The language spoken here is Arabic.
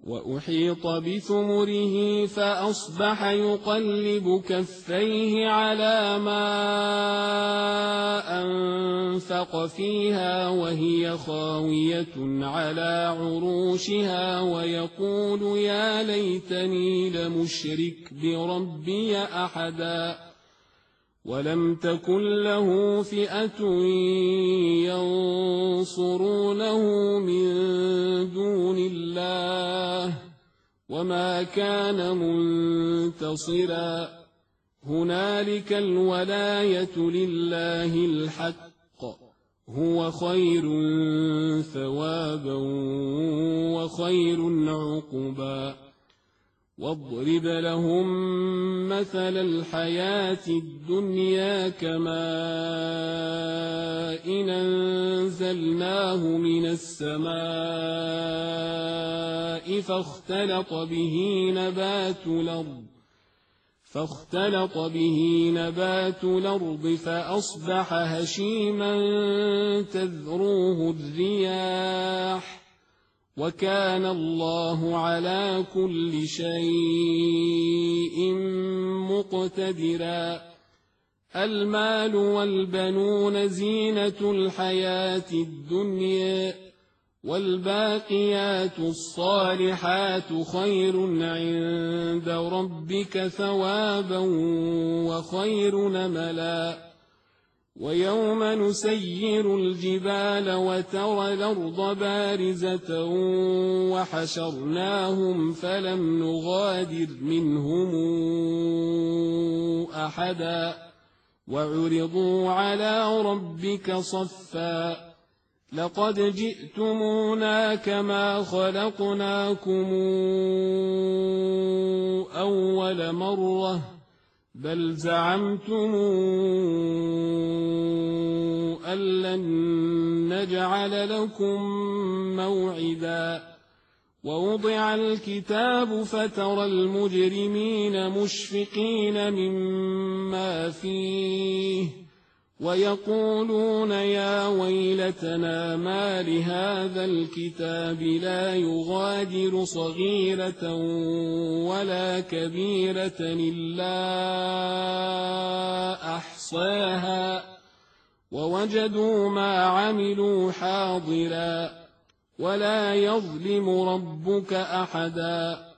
وأحيط بثمره فأصبح يقلب كفيه على ما أنفق فيها وهي خاوية على عروشها ويقول يا ليتني لمشرك بربي أحدا ولم تكن له فئة ينصرونه من دون الله وما كان منتصرا هنالك الولاية لله الحق هو خير ثوابا وخير عقبا واضرب لهم مثل الحياة الدنيا كماء إن أنزلناه من السماء فاختلط به نبات الأرض فأصبح هشيما تذروه الرياح وكان الله على كل شيء مقتدرا المال والبنون زينة الحياة الدنيا والباقيات الصالحات خير عند ربك ثوابا وخير نملا ويوم نسير الجبال وترى الأرض بارزة وحشرناهم فلم نغادر منهم أحدا وعرضوا على ربك صفا لقد جئتمونا كما خلقناكم أول مرة بل زعمتم أن لن نجعل لكم موعدا ووضع الكتاب فترى المجرمين مشفقين مما فيه ويقولون يا ويلتنا ما لهذا الكتاب لا يغادر صغيرة ولا كبيرة إلا أحصاها ووجدوا ما عملوا حاضرا ولا يظلم ربك أحدا